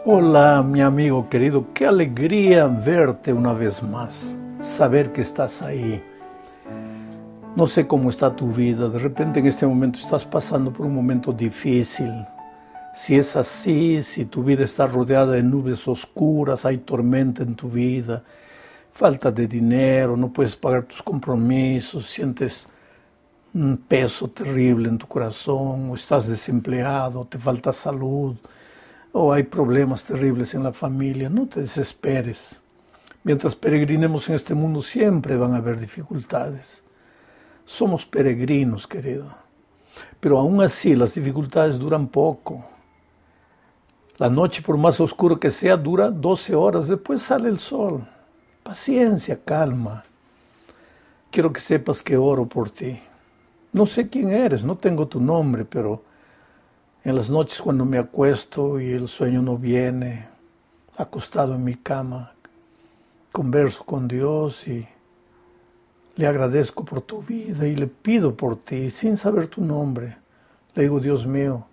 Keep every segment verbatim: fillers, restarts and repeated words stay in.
Hola, mi amigo querido, qué alegría verte una vez más, saber que estás ahí. No sé cómo está tu vida, de repente en este momento estás pasando por un momento difícil. Si es así, si tu vida está rodeada de nubes oscuras, hay tormenta en tu vida, falta de dinero, no puedes pagar tus compromisos, sientes un peso terrible en tu corazón, o estás desempleado, te falta salud, o hay problemas terribles en la familia, no te desesperes. Mientras peregrinemos en este mundo siempre van a haber dificultades. Somos peregrinos, querido. Pero aún así las dificultades duran poco. La noche, por más oscuro que sea, dura doce horas, después sale el sol. Paciencia, calma. Quiero que sepas que oro por ti. No sé quién eres, no tengo tu nombre, pero en las noches cuando me acuesto y el sueño no viene, acostado en mi cama, converso con Dios y le agradezco por tu vida y le pido por ti, sin saber tu nombre. Le digo, Dios mío,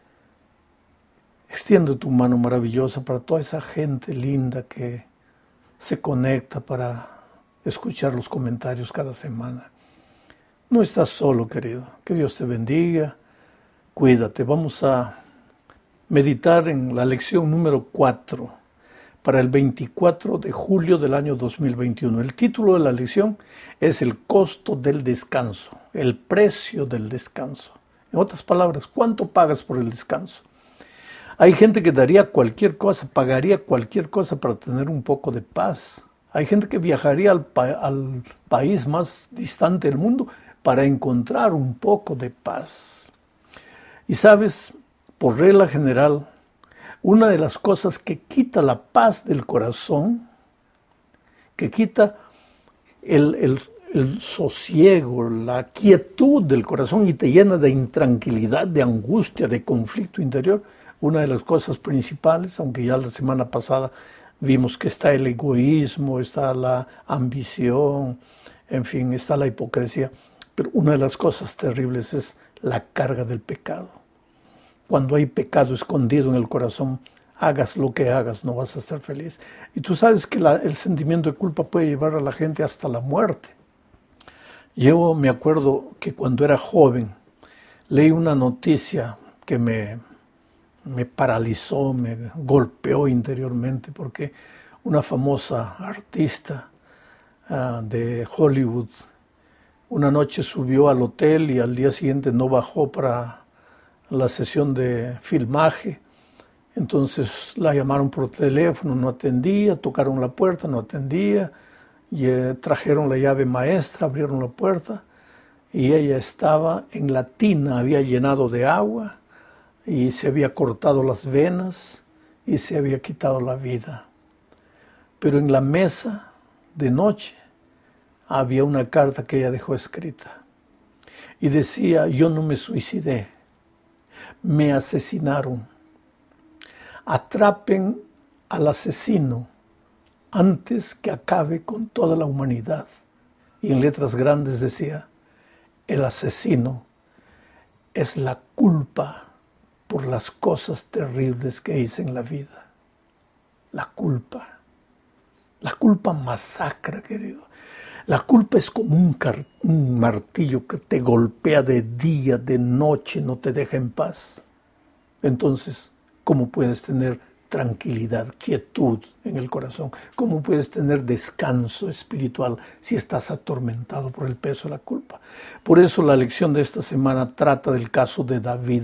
extiende tu mano maravillosa para toda esa gente linda que se conecta para escuchar los comentarios cada semana. No estás solo, querido. Que Dios te bendiga. Cuídate. Vamos a meditar en la lección número cuatro para el veinticuatro de julio del año dos mil veintiuno. El título de la lección es el costo del descanso, el precio del descanso. En otras palabras, ¿cuánto pagas por el descanso? Hay gente que daría cualquier cosa, pagaría cualquier cosa para tener un poco de paz. Hay gente que viajaría al, pa- al país más distante del mundo para encontrar un poco de paz. Y sabes, por regla general, una de las cosas que quita la paz del corazón, que quita el, el, el sosiego, la quietud del corazón y te llena de intranquilidad, de angustia, de conflicto interior, una de las cosas principales, aunque ya la semana pasada vimos que está el egoísmo, está la ambición, en fin, está la hipocresía, pero una de las cosas terribles es la carga del pecado. Cuando hay pecado escondido en el corazón, hagas lo que hagas, no vas a ser feliz. Y tú sabes que la, el sentimiento de culpa puede llevar a la gente hasta la muerte. Yo me acuerdo que cuando era joven, leí una noticia que me, me paralizó, me golpeó interiormente, porque una famosa artista uh, de Hollywood una noche subió al hotel y al día siguiente no bajó para la sesión de filmaje. Entonces la llamaron por teléfono, no atendía, tocaron la puerta, no atendía, y eh, trajeron la llave maestra, abrieron la puerta y ella estaba en la tina, había llenado de agua y se había cortado las venas y se había quitado la vida. Pero en la mesa de noche había una carta que ella dejó escrita y decía, yo no me suicidé, me asesinaron. Atrapen al asesino antes que acabe con toda la humanidad. Y en letras grandes decía, el asesino es la culpa por las cosas terribles que hice en la vida. La culpa. La culpa masacra, querido. La culpa es como un, car- un martillo que te golpea de día, de noche, no te deja en paz. Entonces, ¿cómo puedes tener tranquilidad, quietud en el corazón? ¿Cómo puedes tener descanso espiritual si estás atormentado por el peso de la culpa? Por eso la lección de esta semana trata del caso de David.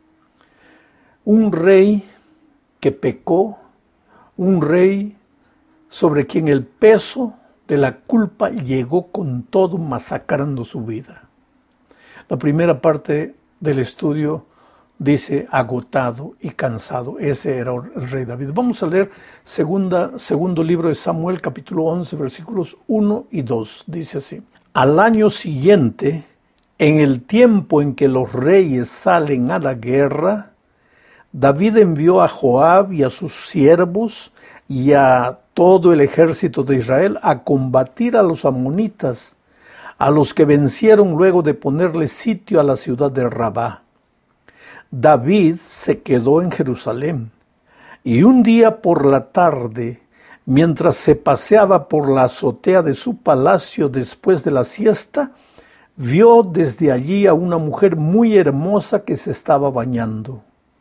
Un rey que pecó, un rey sobre quien el peso de la culpa llegó con todo, masacrando su vida. La primera parte del estudio dice agotado y cansado. Ese era el rey David. Vamos a leer segunda, segundo libro de Samuel, capítulo once, versículos uno y dos. Dice así. Al año siguiente, en el tiempo en que los reyes salen a la guerra, David envió a Joab y a sus siervos y a todo el ejército de Israel a combatir a los amonitas, a los que vencieron luego de ponerle sitio a la ciudad de Rabá. David se quedó en Jerusalén Y un día por la tarde, mientras se paseaba por la azotea de su palacio después de la siesta, vio desde allí a una mujer muy hermosa que se estaba bañando.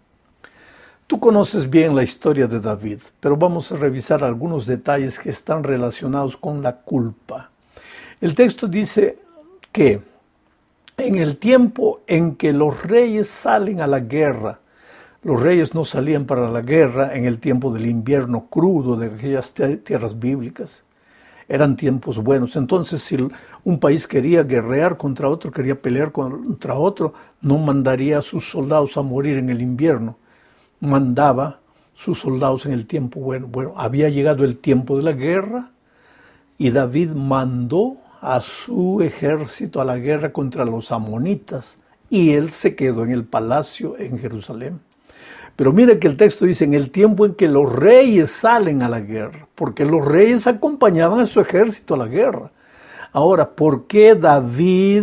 Tú conoces bien la historia de David, pero vamos a revisar algunos detalles que están relacionados con la culpa. El texto dice que en el tiempo en que los reyes salen a la guerra, los reyes no salían para la guerra en el tiempo del invierno crudo de aquellas tierras bíblicas. Eran tiempos buenos. Entonces, si un país quería guerrear contra otro, quería pelear contra otro, no mandaría a sus soldados a morir en el invierno. Mandaba sus soldados en el tiempo bueno. Bueno, había llegado el tiempo de la guerra y David mandó a su ejército a la guerra contra los amonitas y él se quedó en el palacio en Jerusalén. Pero mire que el texto dice, en el tiempo en que los reyes salen a la guerra, porque los reyes acompañaban a su ejército a la guerra. Ahora, ¿por qué David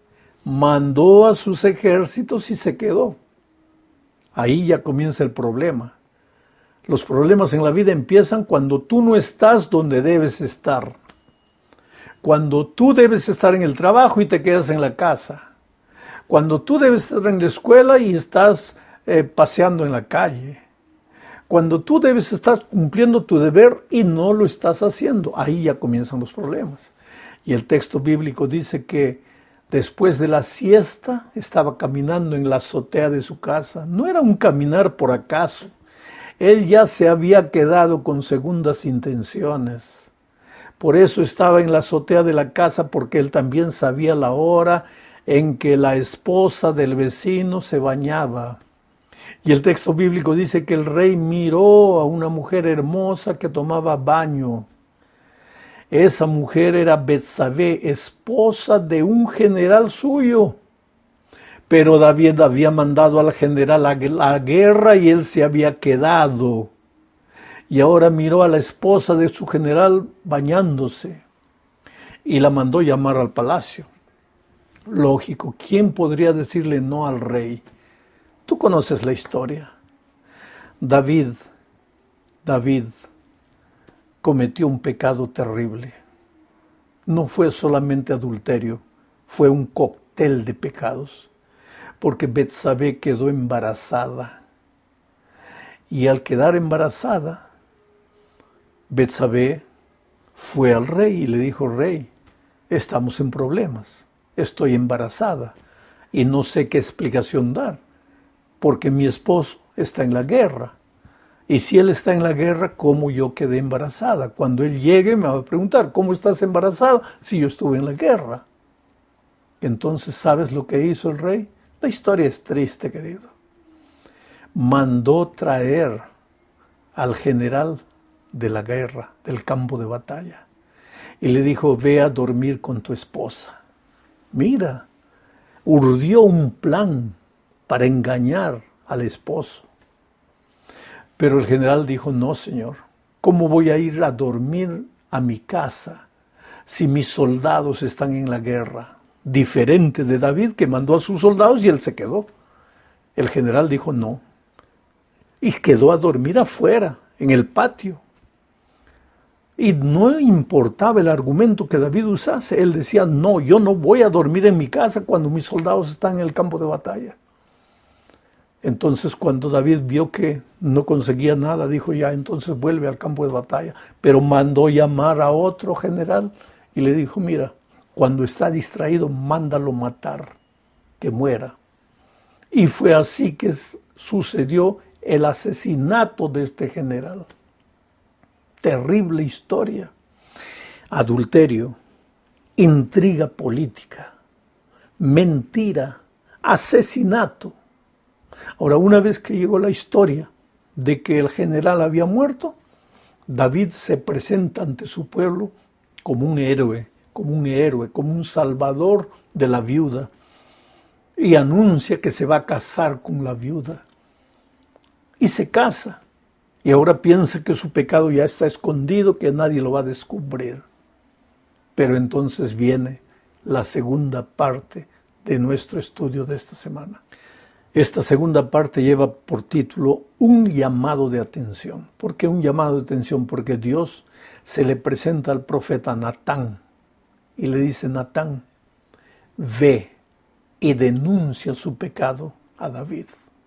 mandó a sus ejércitos y se quedó? Ahí ya comienza el problema. Los problemas en la vida empiezan cuando tú no estás donde debes estar. Cuando tú debes estar en el trabajo y te quedas en la casa. Cuando tú debes estar en la escuela y estás Eh, paseando en la calle. Cuando tú debes estar cumpliendo tu deber y no lo estás haciendo, ahí ya comienzan los problemas. Y el texto bíblico dice que después de la siesta estaba caminando en la azotea de su casa. No era un caminar por acaso. Él ya se había quedado con segundas intenciones. Por eso estaba en la azotea de la casa, porque él también sabía la hora en que la esposa del vecino se bañaba. Y el texto bíblico dice que el rey miró a una mujer hermosa que tomaba baño. Esa mujer era Betsabé, esposa de un general suyo. Pero David había mandado al general a la guerra y él se había quedado. Y ahora miró a la esposa de su general bañándose y la mandó llamar al palacio. Lógico, ¿quién podría decirle no al rey? Tú conoces la historia. David, David cometió un pecado terrible. No fue solamente adulterio, fue un cóctel de pecados. Porque Betsabé quedó embarazada. Y al quedar embarazada, Betsabé fue al rey y le dijo, rey, estamos en problemas, estoy embarazada y no sé qué explicación dar. Porque mi esposo está en la guerra. Y si él está en la guerra, ¿cómo yo quedé embarazada? Cuando él llegue me va a preguntar, ¿cómo estás embarazada si yo estuve en la guerra? Entonces, ¿sabes lo que hizo el rey? La historia es triste, querido. Mandó traer al general de la guerra, del campo de batalla. Y le dijo, ve a dormir con tu esposa. Mira, urdió un plan para engañar al esposo. Pero el general dijo, no, señor, ¿cómo voy a ir a dormir a mi casa si mis soldados están en la guerra? Diferente de David, que mandó a sus soldados y él se quedó. El general dijo, no. Y quedó a dormir afuera, en el patio. Y no importaba el argumento que David usase. Él decía, no, yo no voy a dormir en mi casa cuando mis soldados están en el campo de batalla. Entonces, cuando David vio que no conseguía nada, dijo, ya, entonces vuelve al campo de batalla. Pero mandó llamar a otro general y le dijo, mira, cuando está distraído, mándalo matar, que muera. Y fue así que sucedió el asesinato de este general. Terrible historia. Adulterio, intriga política, mentira, asesinato. Ahora, una vez que llegó la historia de que el general había muerto, David se presenta ante su pueblo como un héroe, como un héroe, como un salvador de la viuda, y anuncia que se va a casar con la viuda. Y se casa, y ahora piensa que su pecado ya está escondido, que nadie lo va a descubrir. Pero entonces viene la segunda parte de nuestro estudio de esta semana. Esta segunda parte lleva por título un llamado de atención. ¿Por qué un llamado de atención? Porque Dios se le presenta al profeta Natán y le dice: Natán, ve y denuncia su pecado a David.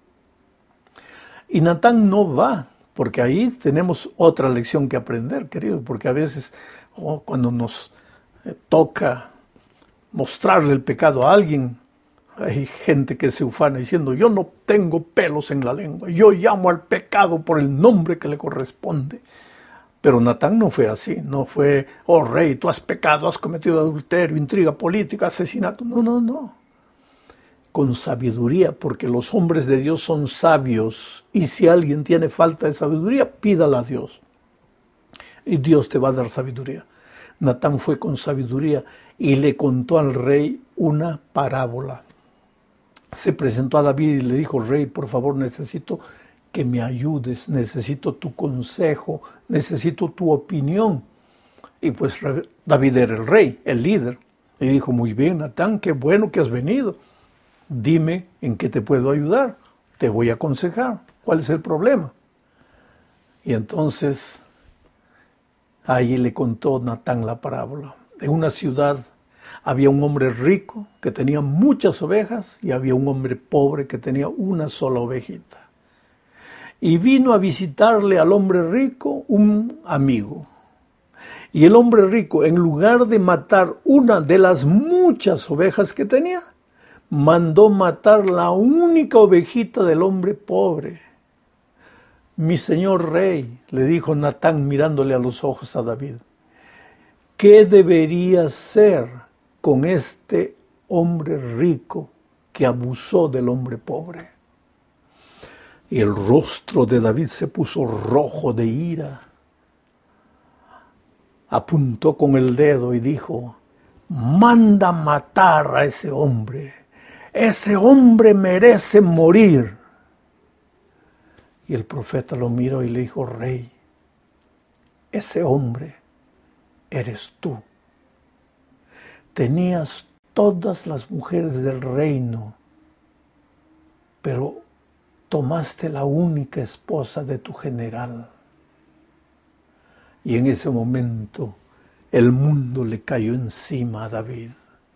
Y Natán no va, porque ahí tenemos otra lección que aprender, querido, porque a veces oh, cuando nos eh, toca mostrarle el pecado a alguien, hay gente que se ufana diciendo: yo no tengo pelos en la lengua, yo llamo al pecado por el nombre que le corresponde. Pero Natán no fue así, no fue: oh rey, tú has pecado, has cometido adulterio, intriga política, asesinato. No, no, no. Con sabiduría, porque los hombres de Dios son sabios, y si alguien tiene falta de sabiduría, pídala a Dios. Y Dios te va a dar sabiduría. Natán fue con sabiduría y le contó al rey una parábola. Se presentó a David y le dijo: rey, por favor, necesito que me ayudes, necesito tu consejo, necesito tu opinión. Y pues David era el rey, el líder. Y dijo: muy bien, Natán, qué bueno que has venido. Dime en qué te puedo ayudar, te voy a aconsejar. ¿Cuál es el problema? Y entonces allí le contó Natán la parábola. En una ciudad había un hombre rico que tenía muchas ovejas y había un hombre pobre que tenía una sola ovejita. Y vino a visitarle al hombre rico un amigo. Y el hombre rico, en lugar de matar una de las muchas ovejas que tenía, mandó matar la única ovejita del hombre pobre. Mi señor rey, le dijo Natán mirándole a los ojos a David, ¿qué debería hacer con este hombre rico que abusó del hombre pobre? Y el rostro de David se puso rojo de ira. Apuntó con el dedo y dijo: manda matar a ese hombre. Ese hombre merece morir. Y el profeta lo miró y le dijo: rey, ese hombre eres tú. Tenías todas las mujeres del reino, pero tomaste la única esposa de tu general. Y en ese momento el mundo le cayó encima a David.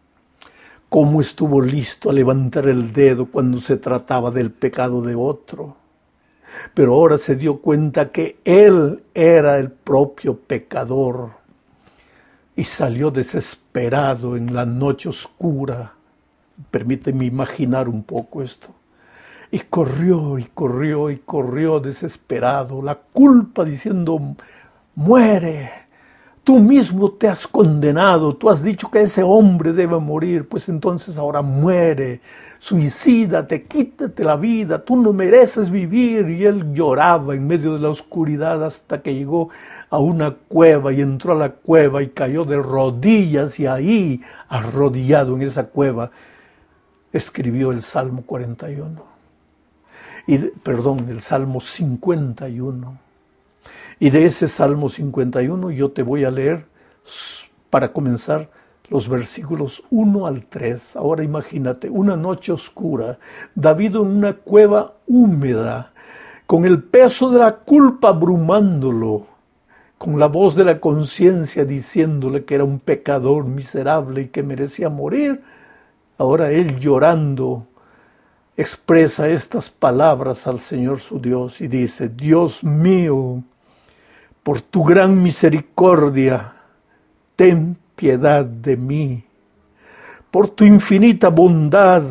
¿Cómo estuvo listo a levantar el dedo cuando se trataba del pecado de otro? Pero ahora se dio cuenta que él era el propio pecador y salió desesperado en la noche oscura. Permíteme imaginar un poco esto. Y corrió y corrió y corrió desesperado, la culpa diciendo: muere, tú mismo te has condenado, tú has dicho que ese hombre debe morir, pues entonces ahora muere, suicídate, quítate la vida, tú no mereces vivir. Y él lloraba en medio de la oscuridad hasta que llegó a una cueva y entró a la cueva y cayó de rodillas, y ahí, arrodillado en esa cueva, escribió el Salmo cuarenta y uno. Y, perdón, el Salmo cincuenta y uno. Y de ese Salmo cincuenta y uno yo te voy a leer, para comenzar, los versículos uno al tres. Ahora imagínate, una noche oscura, David en una cueva húmeda, con el peso de la culpa abrumándolo, con la voz de la conciencia diciéndole que era un pecador miserable y que merecía morir. Ahora él, llorando, expresa estas palabras al Señor su Dios y dice: Dios mío, por tu gran misericordia, ten piedad de mí. Por tu infinita bondad,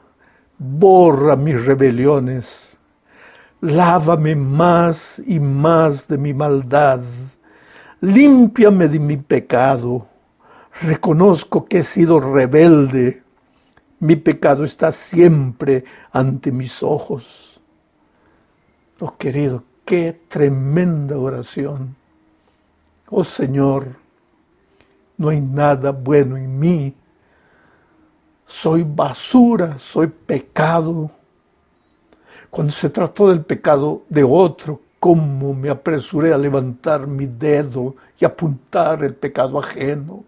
borra mis rebeliones. Lávame más y más de mi maldad. Límpiame de mi pecado. Reconozco que he sido rebelde. Mi pecado está siempre ante mis ojos. Oh, querido, qué tremenda oración. Oh Señor, no hay nada bueno en mí. Soy basura, soy pecado. Cuando se trató del pecado de otro, cómo me apresuré a levantar mi dedo y apuntar el pecado ajeno.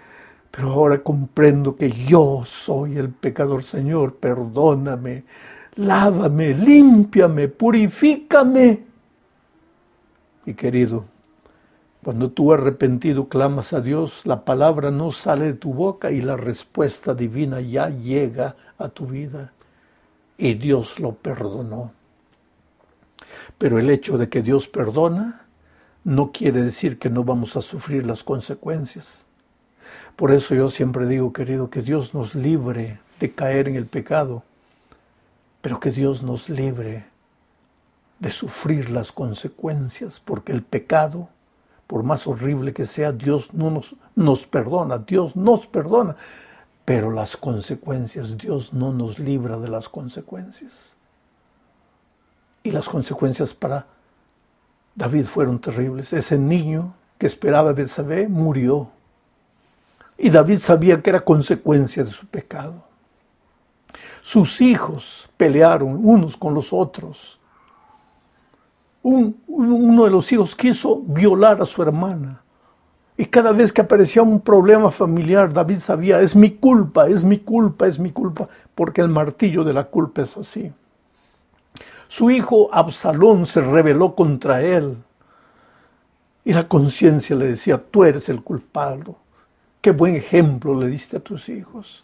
Pero ahora comprendo que yo soy el pecador. Señor, perdóname, lávame, límpiame, purifícame. Y querido, cuando tú arrepentido clamas a Dios, la palabra no sale de tu boca y la respuesta divina ya llega a tu vida. Y Dios lo perdonó. Pero el hecho de que Dios perdona no quiere decir que no vamos a sufrir las consecuencias. Por eso yo siempre digo, querido, que Dios nos libre de caer en el pecado, pero que Dios nos libre de sufrir las consecuencias, porque el pecado, por más horrible que sea, Dios no nos, nos perdona, Dios nos perdona, pero las consecuencias, Dios no nos libra de las consecuencias. Y las consecuencias para David fueron terribles. Ese niño que esperaba a Betsabé murió. Y David sabía que era consecuencia de su pecado. Sus hijos pelearon unos con los otros. Un, uno de los hijos quiso violar a su hermana. Y cada vez que aparecía un problema familiar, David sabía, es mi culpa, es mi culpa, es mi culpa, porque el martillo de la culpa es así. Su hijo Absalón se rebeló contra él. Y la conciencia le decía, tú eres el culpable. Qué buen ejemplo le diste a tus hijos.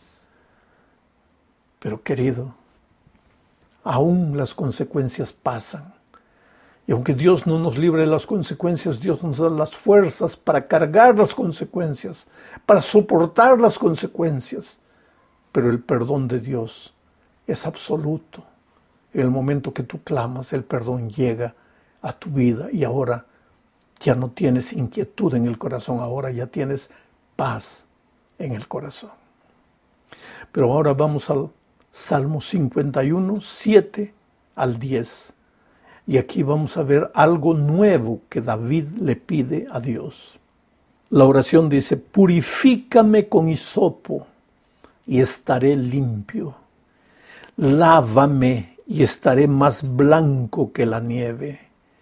Pero querido, aún las consecuencias pasan. Y aunque Dios no nos libre de las consecuencias, Dios nos da las fuerzas para cargar las consecuencias, para soportar las consecuencias. Pero el perdón de Dios es absoluto. En el momento que tú clamas, el perdón llega a tu vida y ahora ya no tienes inquietud en el corazón, ahora ya tienes paz en el corazón. Pero ahora vamos al Salmo cincuenta y uno, siete al diez. Y aquí vamos a ver algo nuevo que David le pide a Dios. La oración dice, purifícame con hisopo y estaré limpio. Lávame y estaré más blanco que la nieve.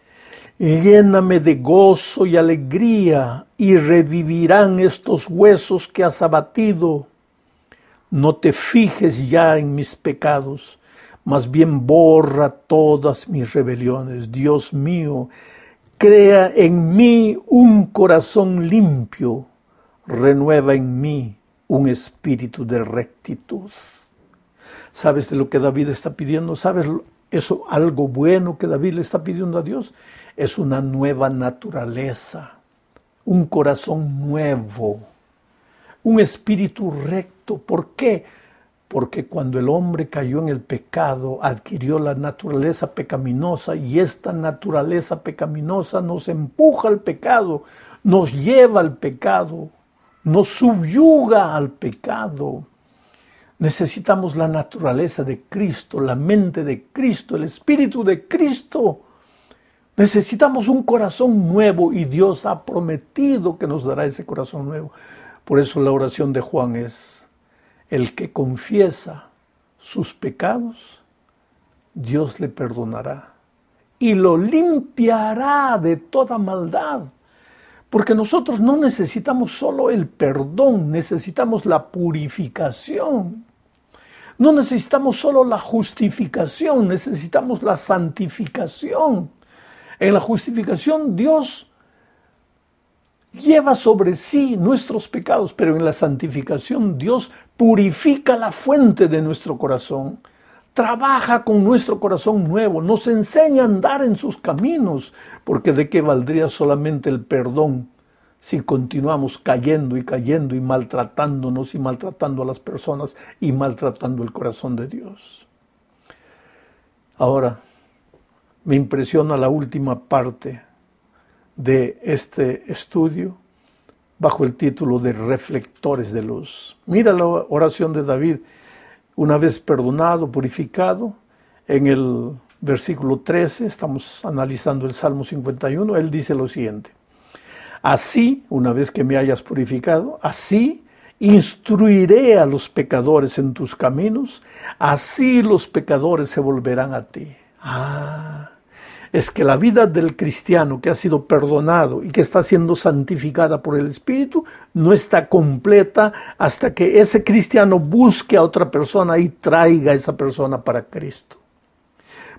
Lléname de gozo y alegría, y revivirán estos huesos que has abatido. No te fijes ya en mis pecados, más bien borra todas mis rebeliones. Dios mío, crea en mí un corazón limpio, renueva en mí un espíritu de rectitud. ¿Sabes de lo que David está pidiendo? ¿Sabes eso, algo bueno que David le está pidiendo a Dios? Es una nueva naturaleza, un corazón nuevo, un espíritu recto. ¿Por qué? Porque cuando el hombre cayó en el pecado, adquirió la naturaleza pecaminosa, y esta naturaleza pecaminosa nos empuja al pecado, nos lleva al pecado, nos subyuga al pecado. Necesitamos la naturaleza de Cristo, la mente de Cristo, el Espíritu de Cristo. Necesitamos un corazón nuevo y Dios ha prometido que nos dará ese corazón nuevo. Por eso la oración de Juan es, el que confiesa sus pecados, Dios le perdonará y lo limpiará de toda maldad. Porque nosotros no necesitamos solo el perdón, necesitamos la purificación. No necesitamos solo la justificación, necesitamos la santificación. En la justificación Dios lleva sobre sí nuestros pecados, pero en la santificación Dios purifica la fuente de nuestro corazón, trabaja con nuestro corazón nuevo, nos enseña a andar en sus caminos, porque ¿de qué valdría solamente el perdón si continuamos cayendo y cayendo y maltratándonos y maltratando a las personas y maltratando el corazón de Dios? Ahora, me impresiona la última parte de este estudio bajo el título de Reflectores de Luz. Mira la oración de David, una vez perdonado, purificado. En el versículo trece, estamos analizando el Salmo cincuenta y uno, él dice lo siguiente: así, una vez que me hayas purificado, así instruiré a los pecadores en tus caminos, así los pecadores se volverán a ti. Ah, es que la vida del cristiano que ha sido perdonado y que está siendo santificada por el Espíritu no está completa hasta que ese cristiano busque a otra persona y traiga a esa persona para Cristo.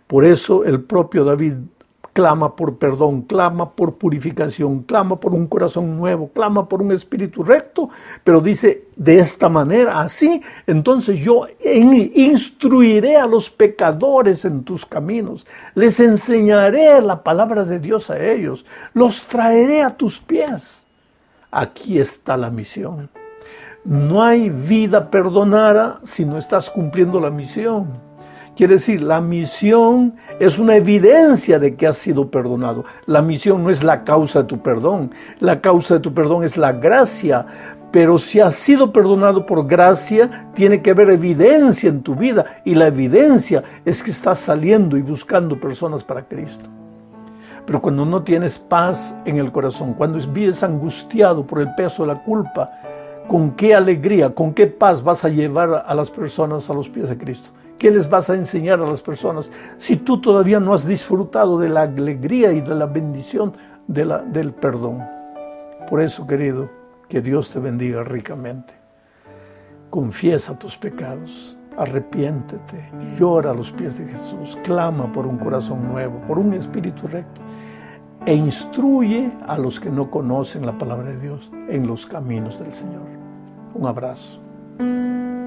Por eso el propio David clama por perdón, clama por purificación, clama por un corazón nuevo, clama por un espíritu recto, pero dice de esta manera, así, entonces yo instruiré a los pecadores en tus caminos, les enseñaré la palabra de Dios a ellos, los traeré a tus pies. Aquí está la misión. No hay vida perdonada si no estás cumpliendo la misión. Quiere decir, la misión es una evidencia de que has sido perdonado. La misión no es la causa de tu perdón. La causa de tu perdón es la gracia. Pero si has sido perdonado por gracia, tiene que haber evidencia en tu vida. Y la evidencia es que estás saliendo y buscando personas para Cristo. Pero cuando no tienes paz en el corazón, cuando vives angustiado por el peso de la culpa, ¿con qué alegría, con qué paz vas a llevar a las personas a los pies de Cristo? ¿Qué les vas a enseñar a las personas si tú todavía no has disfrutado de la alegría y de la bendición de la, del perdón? Por eso, querido, que Dios te bendiga ricamente. Confiesa tus pecados, arrepiéntete, llora a los pies de Jesús, clama por un corazón nuevo, por un espíritu recto, e instruye a los que no conocen la palabra de Dios en los caminos del Señor. Un abrazo.